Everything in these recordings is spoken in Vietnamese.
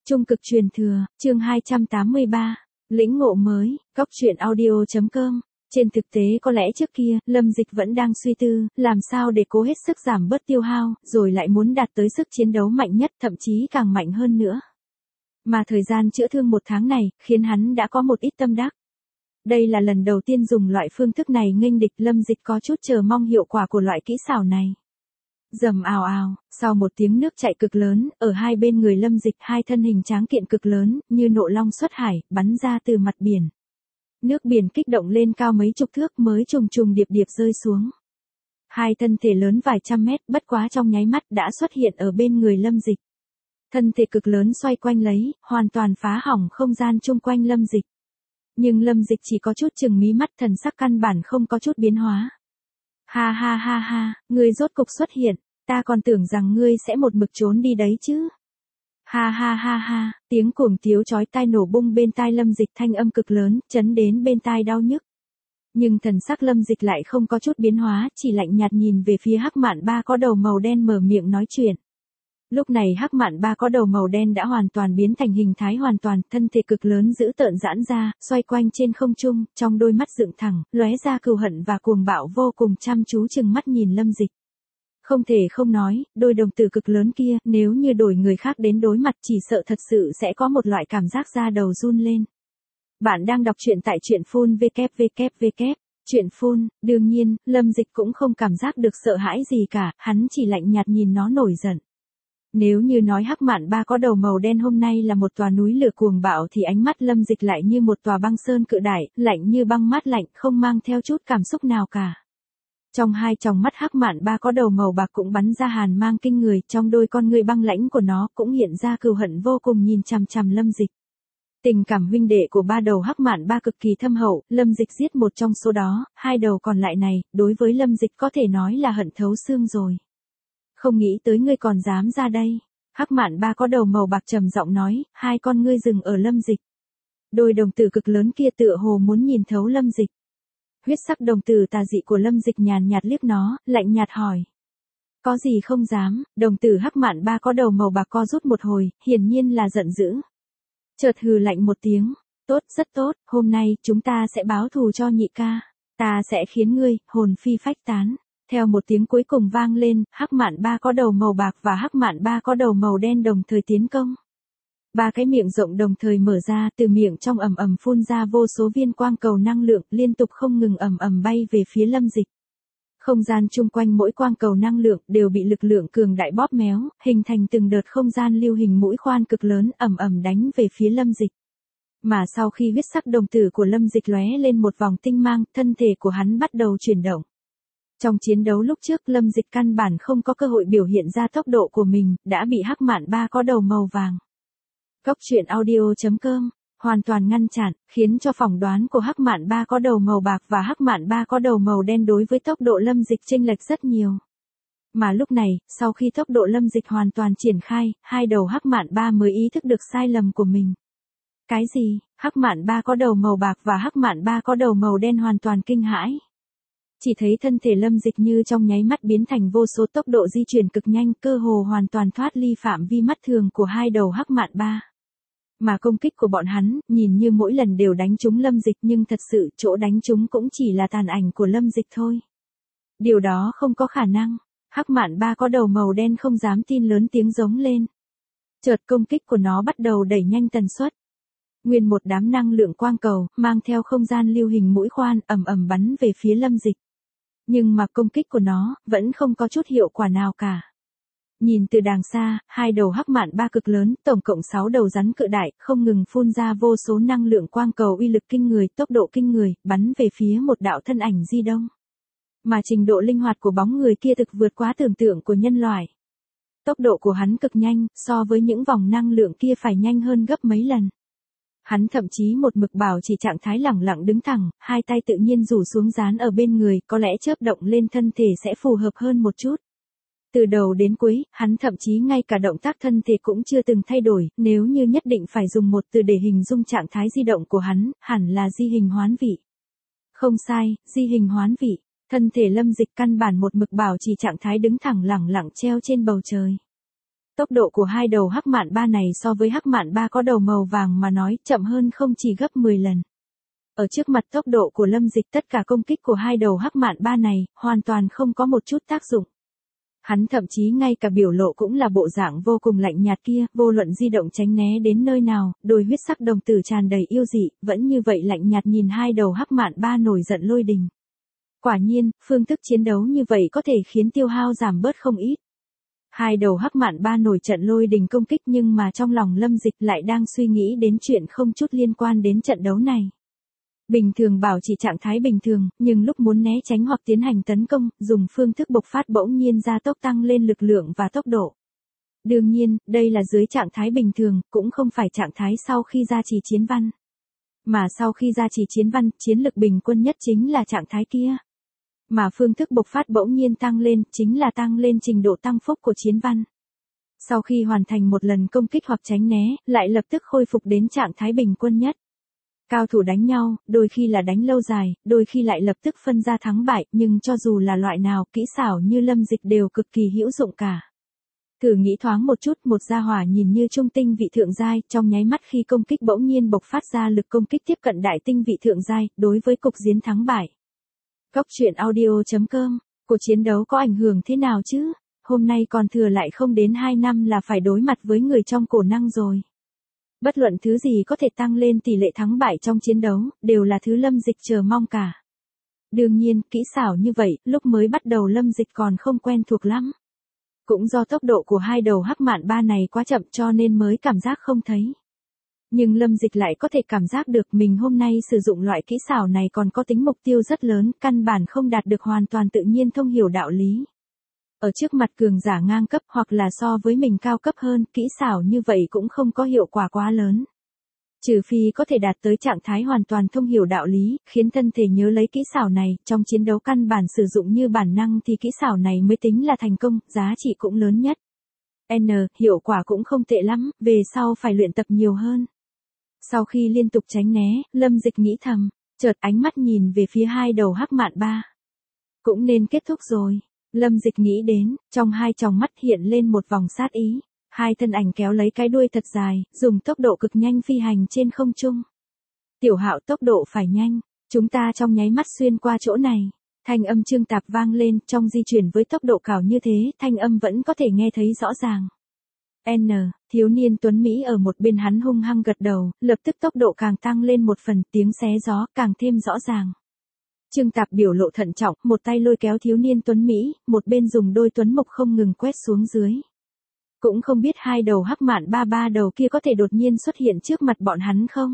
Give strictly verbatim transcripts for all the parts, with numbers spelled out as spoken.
Trung cực truyền thừa, chương hai trăm tám mươi ba, lĩnh ngộ mới, góc truyện audio chấm com. Trên thực tế có lẽ trước kia, Lâm Dịch vẫn đang suy tư, làm sao để cố hết sức giảm bớt tiêu hao, rồi lại muốn đạt tới sức chiến đấu mạnh nhất, thậm chí càng mạnh hơn nữa. Mà thời gian chữa thương một tháng này, khiến hắn đã có một ít tâm đắc. Đây là lần đầu tiên dùng loại phương thức này nghênh địch, Lâm Dịch có chút chờ mong hiệu quả của loại kỹ xảo này. Rầm ào ào, sau một tiếng nước chảy cực lớn, ở hai bên người Lâm Dịch hai thân hình tráng kiện cực lớn, như nộ long xuất hải, bắn ra từ mặt biển. Nước biển kích động lên cao mấy chục thước mới trùng trùng điệp điệp rơi xuống. Hai thân thể lớn vài trăm mét, bất quá trong nháy mắt đã xuất hiện ở bên người Lâm Dịch. Thân thể cực lớn xoay quanh lấy, hoàn toàn phá hỏng không gian chung quanh Lâm Dịch. Nhưng Lâm Dịch chỉ có chút chừng mí mắt, thần sắc căn bản không có chút biến hóa. Ha ha ha ha, ngươi rốt cục xuất hiện, ta còn tưởng rằng ngươi sẽ một mực trốn đi đấy chứ. Ha ha ha ha, tiếng cuồng tiếu chói tai nổ bung bên tai Lâm Dịch, thanh âm cực lớn, chấn đến bên tai đau nhức. Nhưng thần sắc Lâm Dịch lại không có chút biến hóa, chỉ lạnh nhạt nhìn về phía Hắc Mạn Ba có đầu màu đen mở miệng nói chuyện. Lúc này Hắc Mạn Ba có đầu màu đen đã hoàn toàn biến thành hình thái hoàn toàn, thân thể cực lớn dữ tợn giãn ra, xoay quanh trên không trung, trong đôi mắt dựng thẳng, lóe ra cừu hận và cuồng bạo vô cùng, chăm chú chừng mắt nhìn Lâm Dịch. Không thể không nói, đôi đồng tử cực lớn kia, nếu như đổi người khác đến đối mặt chỉ sợ thật sự sẽ có một loại cảm giác da đầu run lên. Bạn đang đọc truyện tại truyện phun vê kép vê kép vê kép. Truyện phun, đương nhiên, Lâm Dịch cũng không cảm giác được sợ hãi gì cả, hắn chỉ lạnh nhạt nhìn nó nổi giận. Nếu như nói Hắc Mạn Ba có đầu màu đen hôm nay là một tòa núi lửa cuồng bạo thì ánh mắt Lâm Dịch lại như một tòa băng sơn cự đại, lạnh như băng mát lạnh, không mang theo chút cảm xúc nào cả. Trong hai tròng mắt Hắc Mạn Ba có đầu màu bạc cũng bắn ra hàn mang kinh người, trong đôi con ngươi băng lãnh của nó cũng hiện ra cừu hận vô cùng nhìn chằm chằm Lâm Dịch. Tình cảm huynh đệ của ba đầu Hắc Mạn Ba cực kỳ thâm hậu, Lâm Dịch giết một trong số đó, hai đầu còn lại này, đối với Lâm Dịch có thể nói là hận thấu xương rồi. Không nghĩ tới ngươi còn dám ra đây. Hắc Mạn Ba có đầu màu bạc trầm giọng nói, hai con ngươi dừng ở Lâm Dịch. Đôi đồng tử cực lớn kia tựa hồ muốn nhìn thấu Lâm Dịch. Huyết sắc đồng tử tà dị của Lâm Dịch nhàn nhạt liếc nó, lạnh nhạt hỏi. Có gì không dám, đồng tử Hắc Mạn Ba có đầu màu bạc co rút một hồi, hiển nhiên là giận dữ. Chợt hừ lạnh một tiếng, tốt, rất tốt, hôm nay chúng ta sẽ báo thù cho nhị ca. Ta sẽ khiến ngươi, hồn phi phách tán. Theo một tiếng cuối cùng vang lên, Hắc Mạn Ba có đầu màu bạc và Hắc Mạn Ba có đầu màu đen đồng thời tiến công. Ba cái miệng rộng đồng thời mở ra, từ miệng trong ầm ầm phun ra vô số viên quang cầu năng lượng, liên tục không ngừng ầm ầm bay về phía Lâm Dịch. Không gian chung quanh mỗi quang cầu năng lượng đều bị lực lượng cường đại bóp méo, hình thành từng đợt không gian lưu hình mũi khoan cực lớn, ầm ầm đánh về phía Lâm Dịch. Mà sau khi huyết sắc đồng tử của Lâm Dịch lóe lên một vòng tinh mang, thân thể của hắn bắt đầu chuyển động. Trong chiến đấu lúc trước, Lâm Dịch căn bản không có cơ hội biểu hiện ra tốc độ của mình, đã bị Hắc Mạn Ba có đầu màu vàng. Góc truyện audio chấm com hoàn toàn ngăn chặn, khiến cho phỏng đoán của Hắc Mạn Ba có đầu màu bạc và Hắc Mạn Ba có đầu màu đen đối với tốc độ Lâm Dịch chênh lệch rất nhiều. Mà lúc này, sau khi tốc độ Lâm Dịch hoàn toàn triển khai, hai đầu Hắc Mạn Ba mới ý thức được sai lầm của mình. Cái gì? Hắc Mạn Ba có đầu màu bạc và Hắc Mạn Ba có đầu màu đen hoàn toàn kinh hãi. Chỉ thấy thân thể Lâm Dịch như trong nháy mắt biến thành vô số tốc độ di chuyển cực nhanh, cơ hồ hoàn toàn thoát ly phạm vi mắt thường của hai đầu Hắc Mạn Ba. Mà công kích của bọn hắn, nhìn như mỗi lần đều đánh trúng Lâm Dịch nhưng thật sự chỗ đánh trúng cũng chỉ là tàn ảnh của Lâm Dịch thôi. Điều đó không có khả năng. Hắc Mạn Ba có đầu màu đen không dám tin lớn tiếng giống lên. Chợt công kích của nó bắt đầu đẩy nhanh tần suất. Nguyên một đám năng lượng quang cầu, mang theo không gian lưu hình mũi khoan, ầm ầm bắn về phía Lâm Dịch. Nhưng mà công kích của nó, vẫn không có chút hiệu quả nào cả. Nhìn từ đàng xa, hai đầu Hắc Mạn Ba cực lớn, tổng cộng sáu đầu rắn cự đại, không ngừng phun ra vô số năng lượng quang cầu uy lực kinh người, tốc độ kinh người, bắn về phía một đạo thân ảnh di đông. Mà trình độ linh hoạt của bóng người kia thực vượt quá tưởng tượng của nhân loại. Tốc độ của hắn cực nhanh, so với những vòng năng lượng kia phải nhanh hơn gấp mấy lần. Hắn thậm chí một mực bảo chỉ trạng thái lẳng lặng đứng thẳng, hai tay tự nhiên rủ xuống dán ở bên người, có lẽ chớp động lên thân thể sẽ phù hợp hơn một chút. Từ đầu đến cuối, hắn thậm chí ngay cả động tác thân thể cũng chưa từng thay đổi, nếu như nhất định phải dùng một từ để hình dung trạng thái di động của hắn, hẳn là di hình hoán vị. Không sai, di hình hoán vị, thân thể Lâm Dịch căn bản một mực bảo chỉ trạng thái đứng thẳng lẳng lặng treo trên bầu trời. Tốc độ của hai đầu hắc mạn ba này so với hắc mạn ba có đầu màu vàng mà nói chậm hơn không chỉ gấp mười lần. Ở trước mặt tốc độ của Lâm Dịch, tất cả công kích của hai đầu hắc mạn ba này hoàn toàn không có một chút tác dụng. Hắn thậm chí ngay cả biểu lộ cũng là bộ dạng vô cùng lạnh nhạt kia, vô luận di động tránh né đến nơi nào, đôi huyết sắc đồng tử tràn đầy yêu dị, vẫn như vậy lạnh nhạt nhìn hai đầu hắc mạn ba nổi giận lôi đình. Quả nhiên, phương thức chiến đấu như vậy có thể khiến tiêu hao giảm bớt không ít. Hai đầu hắc mạn ba nổi trận lôi đình công kích, nhưng mà trong lòng Lâm Dịch lại đang suy nghĩ đến chuyện không chút liên quan đến trận đấu này. Bình thường bảo trì trạng thái bình thường, nhưng lúc muốn né tránh hoặc tiến hành tấn công, dùng phương thức bộc phát bỗng nhiên gia tốc tăng lên lực lượng và tốc độ. Đương nhiên, đây là dưới trạng thái bình thường, cũng không phải trạng thái sau khi gia trì chiến văn. Mà sau khi gia trì chiến văn, chiến lực bình quân nhất chính là trạng thái kia. Mà phương thức bộc phát bỗng nhiên tăng lên, chính là tăng lên trình độ tăng phúc của chiến văn. Sau khi hoàn thành một lần công kích hoặc tránh né, lại lập tức khôi phục đến trạng thái bình quân nhất. Cao thủ đánh nhau, đôi khi là đánh lâu dài, đôi khi lại lập tức phân ra thắng bại, nhưng cho dù là loại nào, kỹ xảo như Lâm Dịch đều cực kỳ hữu dụng cả. Thử nghĩ thoáng một chút, một gia hỏa nhìn như trung tinh vị thượng giai, trong nháy mắt khi công kích bỗng nhiên bộc phát ra lực công kích tiếp cận đại tinh vị thượng giai, đối với cục chiến thắng bại. Cốc truyện audio chấm com, cuộc chiến đấu có ảnh hưởng thế nào chứ? Hôm nay còn thừa lại không đến hai năm là phải đối mặt với người trong cổ năng rồi. Bất luận thứ gì có thể tăng lên tỷ lệ thắng bại trong chiến đấu, đều là thứ Lâm Dịch chờ mong cả. Đương nhiên, kỹ xảo như vậy, lúc mới bắt đầu Lâm Dịch còn không quen thuộc lắm. Cũng do tốc độ của hai đầu hắc mạn ba này quá chậm cho nên mới cảm giác không thấy. Nhưng Lâm Dịch lại có thể cảm giác được mình hôm nay sử dụng loại kỹ xảo này còn có tính mục tiêu rất lớn, căn bản không đạt được hoàn toàn tự nhiên thông hiểu đạo lý. Ở trước mặt cường giả ngang cấp hoặc là so với mình cao cấp hơn, kỹ xảo như vậy cũng không có hiệu quả quá lớn. Trừ phi có thể đạt tới trạng thái hoàn toàn thông hiểu đạo lý, khiến thân thể nhớ lấy kỹ xảo này, trong chiến đấu căn bản sử dụng như bản năng thì kỹ xảo này mới tính là thành công, giá trị cũng lớn nhất. N, hiệu quả cũng không tệ lắm, về sau phải luyện tập nhiều hơn. Sau khi liên tục tránh né, Lâm Dịch nghĩ thầm, chợt ánh mắt nhìn về phía hai đầu hắc mạn ba. Cũng nên kết thúc rồi. Lâm Dịch nghĩ đến, trong hai tròng mắt hiện lên một vòng sát ý. Hai thân ảnh kéo lấy cái đuôi thật dài, dùng tốc độ cực nhanh phi hành trên không trung. Tiểu Hạo, tốc độ phải nhanh, chúng ta trong nháy mắt xuyên qua chỗ này. Thanh âm Trương Tạp vang lên, trong di chuyển với tốc độ cao như thế, thanh âm vẫn có thể nghe thấy rõ ràng. N, thiếu niên tuấn Mỹ ở một bên hắn hung hăng gật đầu, lập tức tốc độ càng tăng lên một phần, tiếng xé gió càng thêm rõ ràng. Trương Tạp biểu lộ thận trọng, một tay lôi kéo thiếu niên tuấn Mỹ, một bên dùng đôi tuấn mục không ngừng quét xuống dưới. Cũng không biết hai đầu hắc mạn ba ba đầu kia có thể đột nhiên xuất hiện trước mặt bọn hắn không?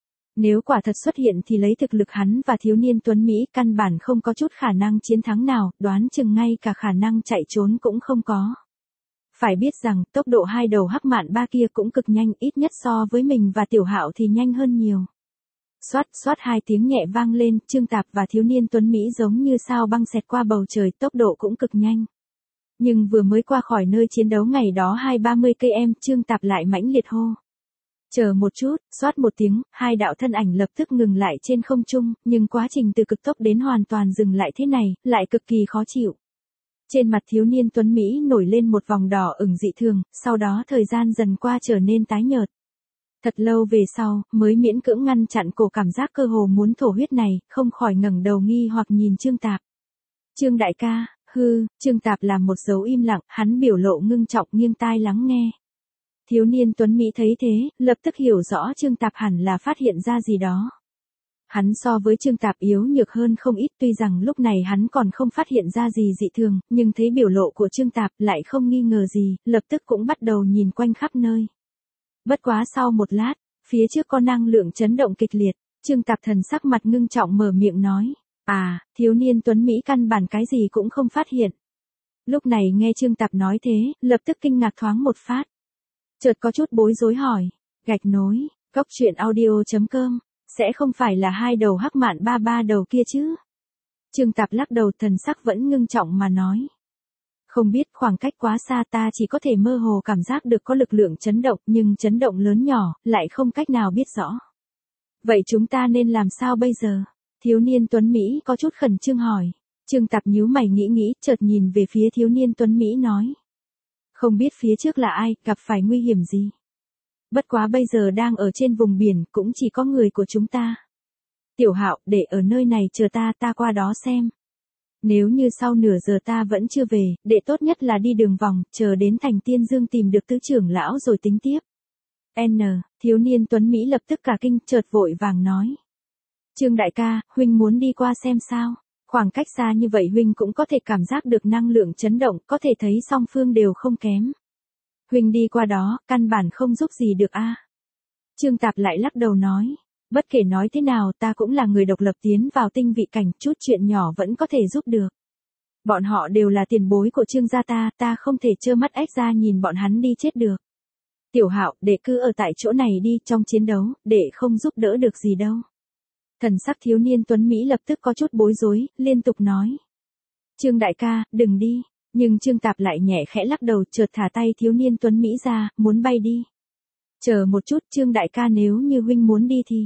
Nếu quả thật xuất hiện thì lấy thực lực hắn và thiếu niên tuấn Mỹ căn bản không có chút khả năng chiến thắng nào, đoán chừng ngay cả khả năng chạy trốn cũng không có. Phải biết rằng, tốc độ hai đầu hắc mạn ba kia cũng cực nhanh, ít nhất so với mình và Tiểu Hạo thì nhanh hơn nhiều. Xoát xoát hai tiếng nhẹ vang lên, Trương Tạp và thiếu niên tuấn Mỹ giống như sao băng xẹt qua bầu trời, tốc độ cũng cực nhanh. Nhưng vừa mới qua khỏi nơi chiến đấu ngày đó hai ba mươi cây em, Trương Tạp lại mãnh liệt hô. Chờ một chút, xoát một tiếng, hai đạo thân ảnh lập tức ngừng lại trên không trung, nhưng quá trình từ cực tốc đến hoàn toàn dừng lại thế này, lại cực kỳ khó chịu. Trên mặt thiếu niên tuấn Mỹ nổi lên một vòng đỏ ửng dị thường, sau đó thời gian dần qua trở nên tái nhợt. Thật lâu về sau, mới miễn cưỡng ngăn chặn cổ cảm giác cơ hồ muốn thổ huyết này, không khỏi ngẩng đầu nghi hoặc nhìn Trương Tạp. Trương đại ca, hư, Trương Tạp làm một dấu im lặng, hắn biểu lộ ngưng trọng nghiêng tai lắng nghe. Thiếu niên tuấn Mỹ thấy thế, lập tức hiểu rõ Trương Tạp hẳn là phát hiện ra gì đó. Hắn so với Trương Tạp yếu nhược hơn không ít, tuy rằng lúc này hắn còn không phát hiện ra gì dị thường, nhưng thấy biểu lộ của Trương Tạp lại không nghi ngờ gì, lập tức cũng bắt đầu nhìn quanh khắp nơi. Bất quá sau một lát, phía trước có năng lượng chấn động kịch liệt, Trương Tạp thần sắc mặt ngưng trọng mở miệng nói, à, thiếu niên tuấn Mỹ căn bản cái gì cũng không phát hiện. Lúc này nghe Trương Tạp nói thế, lập tức kinh ngạc thoáng một phát. Chợt có chút bối rối hỏi, gạch nối, cốc truyện audio chấm com, sẽ không phải là hai đầu hắc mạn ba ba đầu kia chứ? Trương Tạp lắc đầu, thần sắc vẫn ngưng trọng mà nói. Không biết, khoảng cách quá xa, ta chỉ có thể mơ hồ cảm giác được có lực lượng chấn động, nhưng chấn động lớn nhỏ, lại không cách nào biết rõ. Vậy chúng ta nên làm sao bây giờ? Thiếu niên tuấn Mỹ có chút khẩn trương hỏi. Trương Tạp nhíu mày nghĩ nghĩ, chợt nhìn về phía thiếu niên tuấn Mỹ nói. Không biết phía trước là ai, gặp phải nguy hiểm gì. Bất quá bây giờ đang ở trên vùng biển, cũng chỉ có người của chúng ta. Tiểu Hạo, để ở nơi này chờ ta, ta qua đó xem. Nếu như sau nửa giờ ta vẫn chưa về, đệ tốt nhất là đi đường vòng, chờ đến thành Tiên Dương tìm được tứ trưởng lão rồi tính tiếp. N, thiếu niên Tuấn Mỹ lập tức cả kinh, chợt vội vàng nói. Trương đại ca, huynh muốn đi qua xem sao? Khoảng cách xa như vậy huynh cũng có thể cảm giác được năng lượng chấn động, có thể thấy song phương đều không kém. Huynh đi qua đó, căn bản không giúp gì được a. Trương Tạp lại lắc đầu nói. Bất kể nói thế nào ta cũng là người độc lập tiến vào tinh vị cảnh, chút chuyện nhỏ vẫn có thể giúp được. Bọn họ đều là tiền bối của Trương gia ta, ta không thể trơ mắt ếch ra nhìn bọn hắn đi chết được. Tiểu Hạo, đệ cứ ở tại chỗ này đi, trong chiến đấu, đệ không giúp đỡ được gì đâu. Thần sắc thiếu niên Tuấn Mỹ lập tức có chút bối rối, liên tục nói. Trương đại ca, đừng đi, nhưng Trương Tạp lại nhẹ khẽ lắc đầu, chợt thả tay thiếu niên Tuấn Mỹ ra, muốn bay đi. Chờ một chút, Trương đại ca, nếu như huynh muốn đi thì...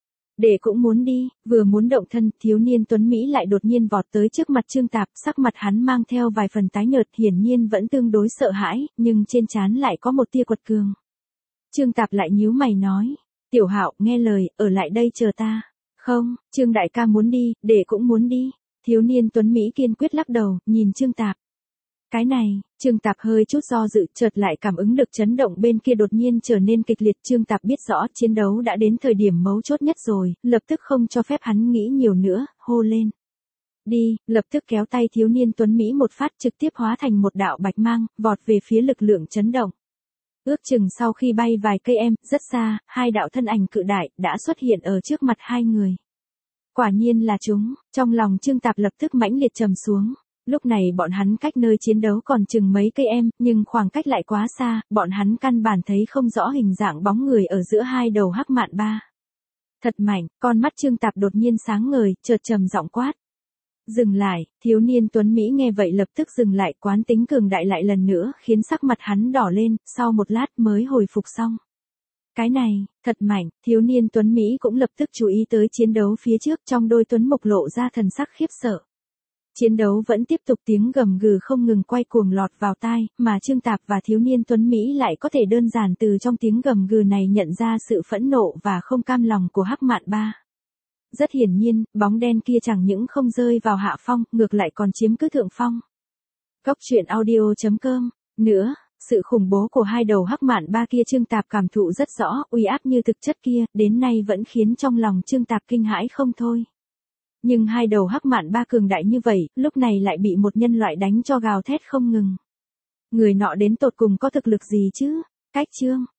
Đệ cũng muốn đi, vừa muốn động thân, thiếu niên Tuấn Mỹ lại đột nhiên vọt tới trước mặt Trương Tạp, sắc mặt hắn mang theo vài phần tái nhợt, hiển nhiên vẫn tương đối sợ hãi, nhưng trên trán lại có một tia quật cường. Trương Tạp lại nhíu mày nói, Tiểu Hạo, nghe lời, ở lại đây chờ ta. Không, Trương đại ca muốn đi, đệ cũng muốn đi. Thiếu niên Tuấn Mỹ kiên quyết lắc đầu, nhìn Trương Tạp. Cái này, Trương Tạp hơi chút do dự, chợt lại cảm ứng được chấn động bên kia đột nhiên trở nên kịch liệt. Trương Tạp biết rõ chiến đấu đã đến thời điểm mấu chốt nhất rồi, lập tức không cho phép hắn nghĩ nhiều nữa, hô lên. Đi, lập tức kéo tay thiếu niên Tuấn Mỹ một phát, trực tiếp hóa thành một đạo bạch mang, vọt về phía lực lượng chấn động. Ước chừng sau khi bay vài cây em, rất xa, hai đạo thân ảnh cự đại đã xuất hiện ở trước mặt hai người. Quả nhiên là chúng, trong lòng Trương Tạp lập tức mãnh liệt trầm xuống. Lúc này bọn hắn cách nơi chiến đấu còn chừng mấy cây em, nhưng khoảng cách lại quá xa, bọn hắn căn bản thấy không rõ hình dạng bóng người ở giữa hai đầu hắc mạn ba. Thật mạnh, con mắt Trương Tạp đột nhiên sáng ngời, chợt trầm giọng quát. Dừng lại, thiếu niên Tuấn Mỹ nghe vậy lập tức dừng lại, quán tính cường đại lại lần nữa, khiến sắc mặt hắn đỏ lên, sau một lát mới hồi phục xong. Cái này, thật mạnh, thiếu niên Tuấn Mỹ cũng lập tức chú ý tới chiến đấu phía trước, trong đôi tuấn mục lộ ra thần sắc khiếp sợ. Chiến đấu vẫn tiếp tục, tiếng gầm gừ không ngừng quay cuồng lọt vào tai, mà Trương Tạp và thiếu niên Tuấn Mỹ lại có thể đơn giản từ trong tiếng gầm gừ này nhận ra sự phẫn nộ và không cam lòng của hắc mạn ba. Rất hiển nhiên, bóng đen kia chẳng những không rơi vào hạ phong, ngược lại còn chiếm cứ thượng phong. Góc truyện audio chấm com. Nữa, sự khủng bố của hai đầu hắc mạn ba kia Trương Tạp cảm thụ rất rõ, uy áp như thực chất kia, đến nay vẫn khiến trong lòng Trương Tạp kinh hãi không thôi. Nhưng hai đầu hắc mạn ba cường đại như vậy, lúc này lại bị một nhân loại đánh cho gào thét không ngừng. Người nọ đến tột cùng có thực lực gì chứ? Cách Trương